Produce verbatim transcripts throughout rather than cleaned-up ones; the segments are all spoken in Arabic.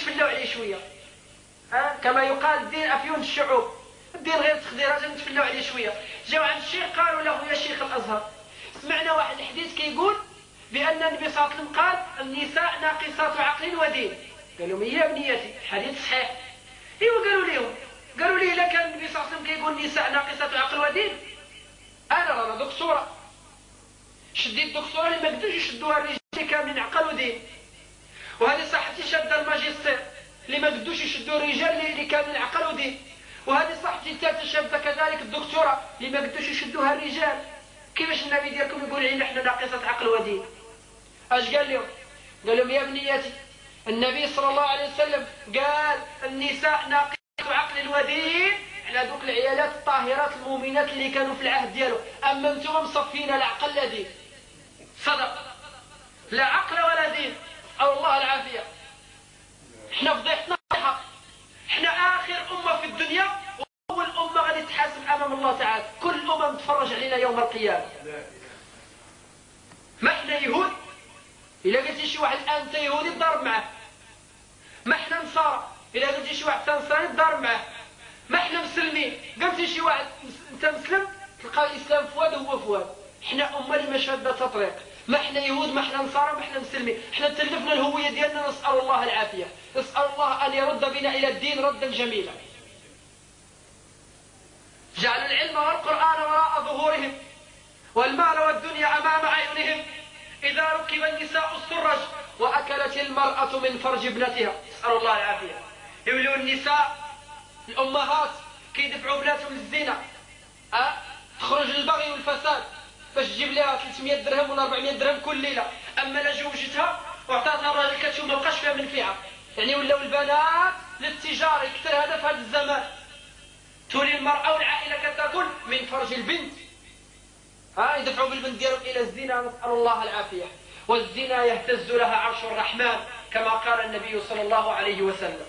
نتفلاو عليه شويه. ها كما يقال الدين افيون الشعوب، الدين غير تخديرات نتفلاو عليه شويه. جاو عند الشيخ قالوا له يا شيخ الازهر سمعنا واحد الحديث كيقول بان النبي صلى الله عليه وسلم قال النساء ناقصات عقل ودين. قال لهم يا بنيتي الحديث صحيح. ايوا قالوا لهم قالوا لي الا كان النبي صلى الله عليه وسلم كيقول النساء ناقصات عقل ودين انا رانا دكتوره شديت الدكتوراه اللي ما قدروش يشدوها الرجال كاملين عقل ودين، وهذه صاحبتي شاده الماجستير اللي ما قدروش يشدوا الرجال اللي كاملين عقل ودين، وهذه صاحبتي الثالثه شاده كذلك الدكتوراه اللي ما قدروش يشدوها الرجال. كيفاش النبي ديالكم يقول علينا احنا ناقصه عقل ودين؟ اش قال لهم؟ قال لهم يا بنياتي النبي صلى الله عليه وسلم قال النساء ناقصه عقل ودين على دوك العيالات الطاهرات المؤمنات اللي كانوا في العهد ديالو، اما انتم مصفين العقل لا دين. صدق، لا عقل ولا دين، او الله العافيه. احنا فضيحتنا حق، احنا اخر امه في الدنيا واول امه غادي تحاسب امام الله تعالى. كل الامم تفرج علينا يوم القيامه. ما احنا يهود، الا قلتي شي واحد الان انت يهودي تضارب معاه. ما احنا نصارى، الا قلتي شي واحد نصراني تضارب معاه. ما احنا مسلمين، قلتي شي واحد انت مسلم تلقى الاسلام فؤاد وهو فؤاد. احنا امه اللي ما شاده طريق. ما احنا يهود، ما احنا نصارى، ما احنا مسلمين. احنا تلفنا الهويه ديالنا. نسال الله العافيه، نسال الله ان يرد بنا الى الدين ردا جميلا. جعلوا العلم والقران وراء ظهورهم والمال والدنيا امام اعينهم. اذا ركب النساء السرج واكلت المراه من فرج ابنتها. نسال الله العافيه. يولوا النساء الامهات كيدفعوا بناتهم للزنا، أه؟ تخرج للبغي والفساد باش تجيب لها ثلاثمية درهم ولا أربعمية درهم كل ليله. اما لا جوجتها وعطاتها الراجل كتشوف ما بقاش فيها منفعه. يعني ولاو البنات للتجاره يكثر هذا في هذا الزمان. تولي المراه والعائله كتاكل من فرج البنت. ها يدفعوا بالبنت ديالهم الى الزنا. نسال الله العافيه. والزنا يهتز لها عرش الرحمن كما قال النبي صلى الله عليه وسلم.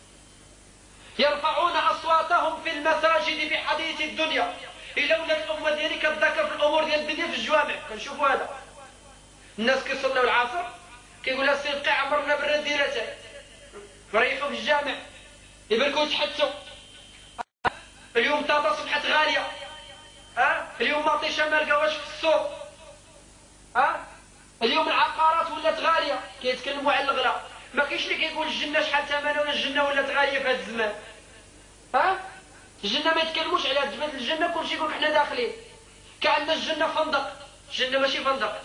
يرفعون اصواتهم في المساجد في حديث الدنيا. الا ولات الامه ديالي كتذكر في الامور ديال الدنيا في الجوامع. كنشوفوا هذا الناس كيصلوا العصر كيقول لها سيبقي عمرنا بالرديلتين، فريحوا في الجامع يبركوا يتحدثوا. اليوم طاطا صبحت غاليه. ها اليوم مطيشه ما لقاوهاش في السوق. ها اليوم العقارات ولات غاليه كيتكلموا على الغلا. ما كاينش اللي كيقول الجنه شحال ثمنها ولا الجنه ولات غاليه في هذا الزمان. ها الجنه ما يتكلموش عليها. تجبد الجنه كلشي يقول احنا داخلين كأن الجنه فندق. الجنه ماشي فندق.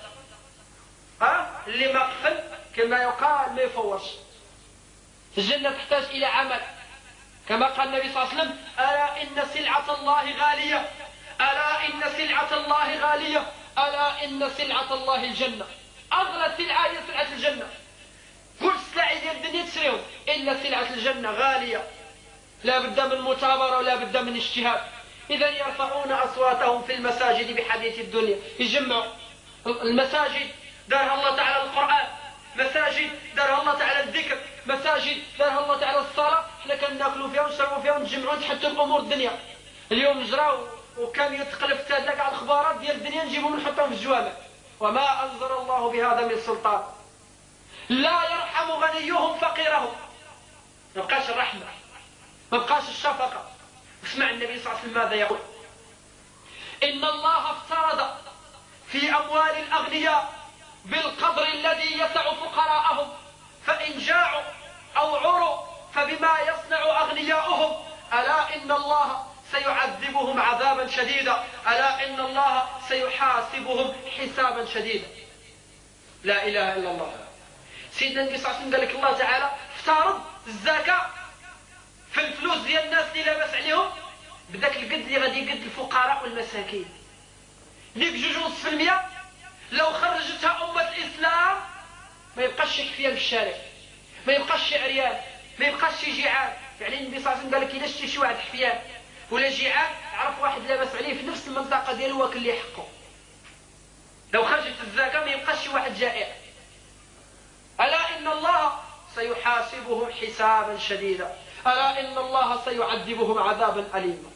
ها اللي ما قفل كما يقال ما يفورش. الجنه تحتاج الى عمل كما قال النبي صلى الله عليه وسلم الا ان سلعه الله غاليه، الا ان سلعه الله غاليه، الا ان سلعه الله الجنه. اغلى سلعه هي سلعه الجنه. كل السلع ديال الدنيا تشريهم الا سلعه الجنه غاليه. لا بد من مثابره ولا بد من اجتهاد. اذا يرفعون اصواتهم في المساجد بحديث الدنيا. يجمعوا المساجد دارها الله تعالى القران، مساجد دارها الله تعالى الذكر، مساجد دارها الله تعالى الصلاه. حنا كناكلوا فيها ونشربوا فيها ونتجمعوا نتحدثوا بامور الدنيا. اليوم نجراو وكان يتقلب حتى كاع الاخبارات ديال الدنيا نجيبهم ونحطهم في الجوامع. وما انزل الله بهذا من سلطان. لا يرحم غنيهم فقيرهم. ما بقاش الرحمه، ما بقاش الشفقه. اسمع النبي صلى الله عليه وسلم ماذا يقول. ان الله افترض في اموال الاغنياء بالقدر الذي يسع فقراءهم، فان جاعوا او عروا فبما يصنع اغنياؤهم. الا ان الله سيعذبهم عذابا شديدا، الا ان الله سيحاسبهم حسابا شديدا. لا اله الا الله. سيدنا النبي صلى الله عليه وسلم قال لك الله تعالى افترض الزكاه في الفلوس ديال الناس اللي لاباس عليهم بداك القد اللي غادي يقد الفقراء والمساكين. ديك جوج ونص في المية لو خرجتها امه الاسلام ما يبقاش شي كفيان في الشارع، ما يبقاش شي عريان، ما يبقاش شي جيعان. يعني النبي صلى الله عليه وسلم قال لك الا شتي شي واحد حفيان ولا جيعان عرف واحد لاباس عليه في نفس المنطقه ديالو واكل ليه حقه. لو خرجت الزكاه ما يبقاش شي واحد جائع. الا ان الله سيحاسبهم حسابا شديدا، الا ان الله سيعذبهم عذابا اليما.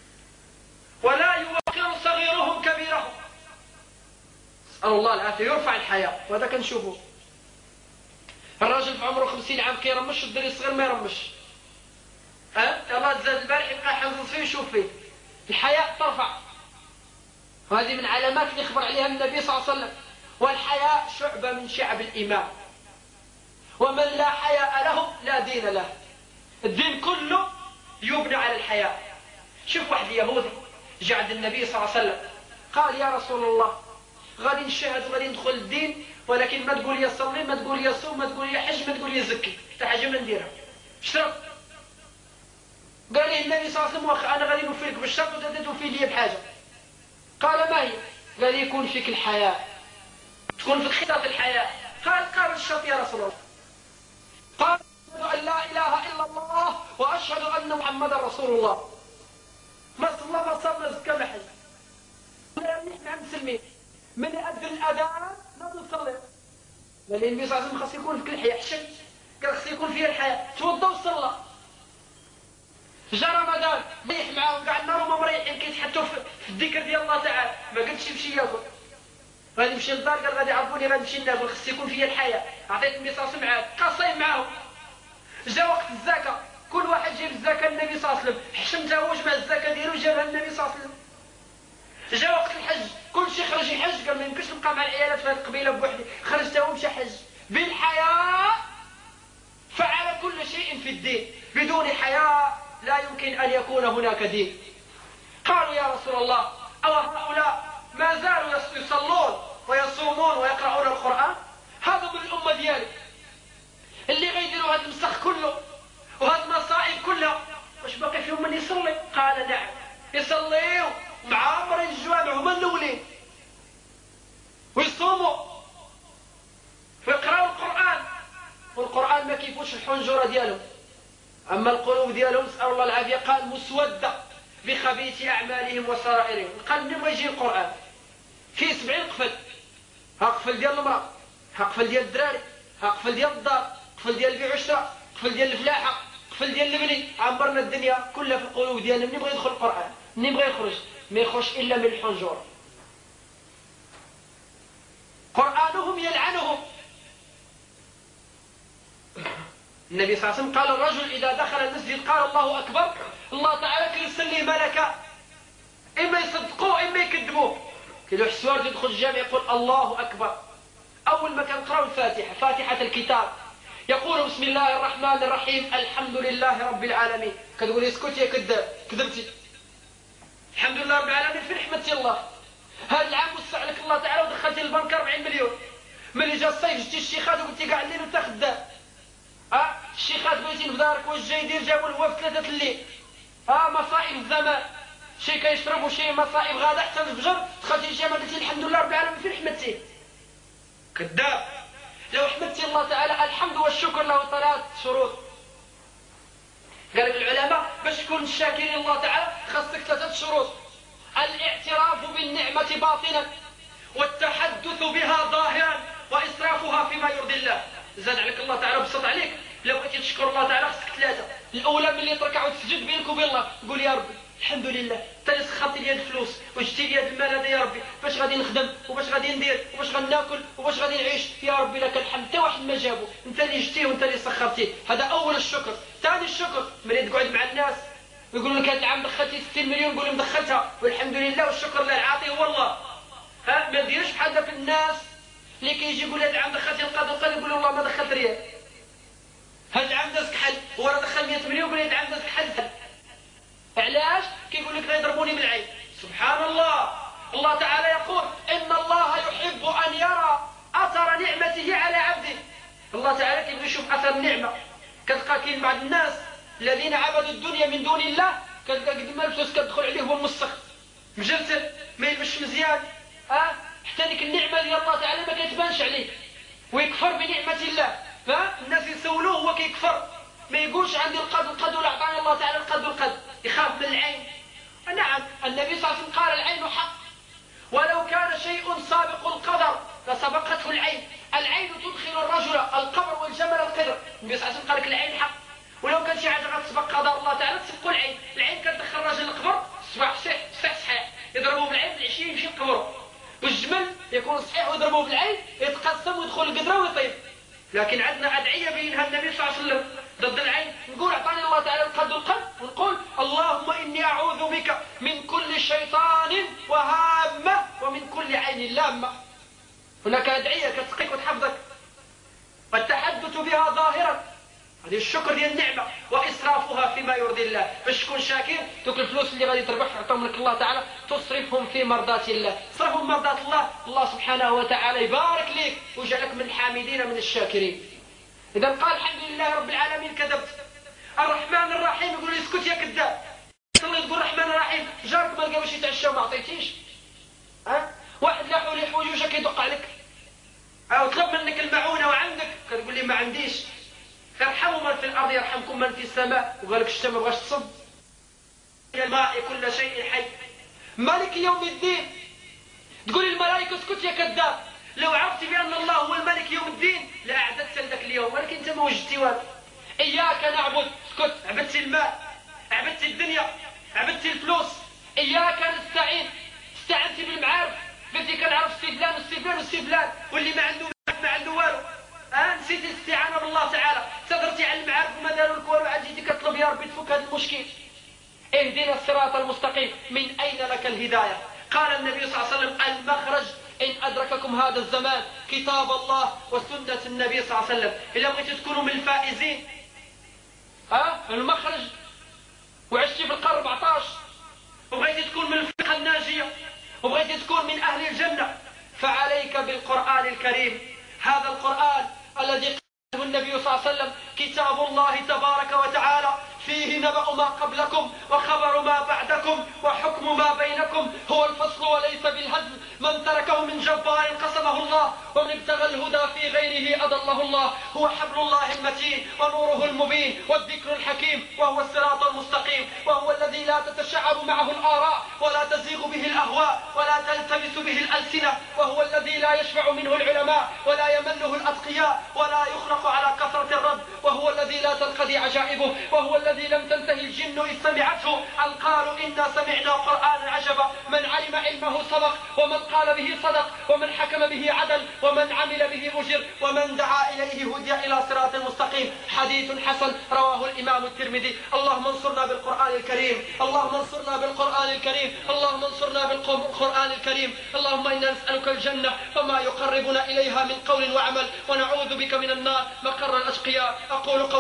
ولا يوقر صغيرهم كبيرهم. اسال الله العافيه. يرفع الحياه وهذا كنشوفه. الراجل في عمره خمسين عام كيرمش والدري الصغير ما يرمش. ها الله تزاد البارح يبقى حافظ فيه ويشوف فيه. الحياء ترفع، وهذه من علامات اللي خبر عليها النبي صلى الله عليه وسلم. والحياء شعبة من شعب الإيمان، ومن لا حياء له لا دين له. الدين كله يبنى على الحياء. شوف واحد يهودي جاء عند النبي صلى الله عليه وسلم قال يا رسول الله غادي نشهد غادي ندخل الدين، ولكن ما تقول لي صلي، ما تقول لي صوم، ما تقول لي حج، ما تقول لي زكي، حتى حاجه ما نديرها. شرط. قال لي النبي صلى الله عليه وسلم واخا انا غادي نوفي لك بالشرط وانت توفي لي بحاجه. قال ما هي؟ قال يكون فيك الحياء، تكون في خطط الحياء. قال قال الشرط يا رسول الله. قال أشهد أن لا إله إلا الله وأشهد أن محمدا رسول الله. ما صلى ما صلى زكى ما حج. نحن مسلمين من يأذن الأذان نبدا نصلي. قال النبي صلى الله عليه وسلم خاص يكون فيك الحياء. حشد قال خاص يكون فيها الحياء. توضا وصلى. جا رمضان ريح معاهم كاع النار وما مريحين كيتحطوا في الذكر ديال الله تعالى. ما قلتش يمشي ياكل، غادي يمشي للدار قال غادي يعرفوني غادي نمشي ناكل، خاص يكون فيا الحياء. عطيت النبي صلى الله عليه وسلم عاد بقى صايم معاهم. جا وقت الزكاه كل واحد جاب الزكاه النبي صلى الله عليه وسلم، حشمتها هو جمع الزكاه ديالو جابها النبي صلى الله عليه وسلم. جا وقت الحج كل شيء خرج يحج، قال ما يمكنش نبقى مع العيالات في هذه القبيله بوحدي، خرجت هو مشى حج. بالحياء فعل كل شيء في الدين، بدون حياء لا يمكن ان يكون هناك دين. قالوا يا رسول الله او هؤلاء ما زالوا يصلون ويصومون ويقرؤون القران؟ هذا من الامه ديالي اللي غيديروا هذا المسخ كله وهذه المصائب كلها، واش باقي فيهم من يصلي؟ قال نعم يصليوا معامرين الجوامع هما الاولين، ويصوموا ويقراوا القران، والقران ما كيفوش الحنجره ديالهم. اما القلوب ديالهم نسال الله العافيه قال مسوده بخبيث اعمالهم وسرائرهم. القلب منين يجي القران؟ فيه سبعين قفل، ها قفل ديال المراه، ها قفل ديال الدراري، ها قفل ديال الدار، قفل ديال البيع والشراء، قفل ديال الفلاحه، قفل ديال البني. عمرنا الدنيا كلها في القلوب ديالنا. منين بغى يدخل القران؟ منين بغى يخرج؟ ما يخرج الا من الحنجره. قرانهم يلعنهم. النبي صلى الله عليه وسلم قال الرجل اذا دخل المسجد قال الله اكبر الله تعالى كيرسل ليه ملكا، اما يصدقوه اما يكذبوه. كيلوح السوار يدخل الجامع يقول الله اكبر، اول ما كنقراو الفاتحه فاتحه الكتاب يقول بسم الله الرحمن الرحيم الحمد لله رب العالمين، كتقول اسكت يا كذاب كذبتي. الحمد لله رب العالمين فين حمدتي الله؟ هذا العام وسع لك الله تعالى ودخلتي البنك أربعين مليون. ملي جا الصيف جبتي الشيخات وقلتي كاع الليل وانت خدام. ها الشيخات بغيتي في دارك واش جاي يدير؟ جابوا الهواء في ثلاثه الليل. ها مصائب الزمان، شي كيشرب وشي مصائب غادا حتى الفجر، دخلتي الجامع قلتي الحمد لله رب العالمين فين حمدتيه؟ كذاب. لو حمدتي الله تعالى الحمد والشكر له ثلاث شروط. قال العلماء باش تكون الشاكرين الله تعالى خاصك ثلاثه شروط: الاعتراف بالنعمه باطنا، والتحدث بها ظاهرا، واسرافها فيما يرضي الله. زاد عليك الله تعالى بسط عليك، لو بغيتي تشكر الله تعالى خاصك ثلاثه. الاولى ملي تركع وتسجد بينك وبين الله قول يا ربي الحمد لله انت سخرتي لي هاد الفلوس وجبتي لي هاد المال هذا يا ربي، باش غادي نخدم وباش غادي ندير وباش غناكل وباش غادي نعيش، يا ربي لك الحمد. حتى واحد ما جابو، انت اللي جبتيه وانت اللي سخرتيه. هذا اول الشكر. ثاني الشكر ملي تقعد مع الناس ويقولوا لك هذا العام دخلتي ستين مليون قول لهم دخلتها والحمد لله والشكر لله، العاطي هو الله. ها ما ديرش بحال ذاك الناس اللي كيجي يقول هذا العام دخلتي القاضي والقاضي يقول والله ما دخلت ريال. هذا العام داز كحل هو راه دخل مئة مليون يقول هذا العام داز كحل. علاش؟ كيقول لك غيضربوني بالعين. سبحان الله. الله تعالى يقول ان الله يحب ان يرى اثر نعمته على عبده. الله تعالى كيبغي يشوف اثر النعمه. كتلقى كاين بعض الناس الذين عبدوا الدنيا من دون الله، كتلقى قد ما الفلوس كتدخل عليه هو مسخ مجلسل ما يلبسش مزيان، ها أه؟ حتى ديك النعمه ديال الله تعالى ما كتبانش عليه ويكفر بنعمه الله. ها الناس يسولوه هو كيكفر، ما يقولش عندي القد والقد ولا اعطاني الله تعالى القد والقد، يخاف من العين. نعم النبي صلى الله عليه وسلم قال العين حق، ولو كان شيء سابق القدر لسبقته العين. العين تدخل الرجل القبر والجمل القدر. النبي صلى الله عليه وسلم قال لك العين حق، ولو كان شي حاجه غتسبق قدر الله تعالى تسبقوا العين. العين كتدخل الراجل القبر الصباح صحيح صحيح صحيح يضربوه بالعين، العشيه يمشي لقبره. والجمل يكون صحيح ويضربوه بالعين يتقسم ويدخل القدره ويطيب. لكن عندنا أدعية بينها النبي صلى الله عليه وسلم ضد العين. نقول اعطاني الله تعالى القد والقلب، ونقول اللهم إني أعوذ بك من كل شيطان وهامة ومن كل عين لامة. هناك أدعية كتقيك وتحفظك، والتحدث بها ظاهرا هذه الشكر ديال النعمة، وإسرافها فيما يرضي الله. باش تكون شاكر دوك الفلوس اللي غادي تربح عطاهم لك الله تعالى تصرفهم في مرضات الله، صرفهم مرضات الله، الله سبحانه وتعالى يبارك لك ويجعلك من الحامدين من الشاكرين. إذا قال الحمد لله رب العالمين كذبت. الرحمن الرحيم يقول لي اسكت يا كذاب، تصلي تقول الرحمن الرحيم جارك ما لقاوش يتعشى وما عطيتيش. ها واحد لاحوا لي حوايجك كيدق عليك أو طلب منك المعونة وعندك كتقول لي ما عنديش. ارحموا من في الأرض يرحمكم من في السماء. وقال لك الشتاء ما بغاش تصب. الماء كل شيء حي مالك يوم الدين. تقول الملائكة اسكت يا كذاب، لو عرفت بأن الله هو الملك يوم الدين لأعددت لك اليوم، ولكن أنت ما وجدتي والو. إياك نعبد، اسكت، عبدت المال، عبدت الدنيا، عبدت الفلوس. إياك نستعين، استعنتي بالمعارف، قلتي كنعرف السي فلان والسي فلان والسي فلان، واللي ما عنده ما عنده والو. ها نسيتي الاستعانة بالله تعالى، صدرتي على المعارف وما داروا لك والو، عاد جيتي كتطلب يا ربي تفك هذا المشكل. اهدنا الصراط المستقيم، من أين لك الهداية؟ قال النبي صلى الله عليه وسلم المخرج إن أدرككم هذا الزمان كتاب الله وسنة النبي صلى الله عليه وسلم. إذا بغيتوا تكونوا من الفائزين ها المخرج وعشتي في القرن أربعطاش وبغيتي تكون من الفرقة الناجية وبغيتي تكون من أهل الجنة، فعليك بالقرآن الكريم. هذا القرآن الذي قاله النبي صلى الله عليه وسلم كتاب الله تبارك وتعالى، فيه نبأ ما قبلكم وخبر ما بعدكم وحكم ما بينكم، هو الفصل وليس بالهزل. من تركه من جبار قسمه الله، ومن ابتغى الهدى في غيره أضله الله. هو حبل الله المتين ونوره المبين والذكر الحكيم، وهو الصراط المستقيم، وهو الذي لا تتشعب معه الآراء ولا تزيغ به الأهواء ولا تلتبس به الألسنة، وهو الذي لا يشفع منه العلماء ولا يمله الأتقياء ولا يخرق على كثرة الرد، وهو الذي لا تنقضي عجائبه، وهو الذي لم تنتهي الجن إذ سمعته أن قالوا إنا سمعنا قرآنا عجبا. من علم علمه سبق، ومن قال به صدق، ومن حكم به عدل، ومن عمل به أجر، ومن دعا إليه هدي إلى صراط مستقيم. حديث حسن رواه الإمام الترمذي. اللهم انصرنا بالقرآن الكريم، اللهم انصرنا بالقرآن الكريم، اللهم انصرنا بالقرآن الكريم. اللهم إنا نسألك الجنة وما يقربنا إليها من قول وعمل، ونعوذ بك من النار مقر الأشقياء. أقول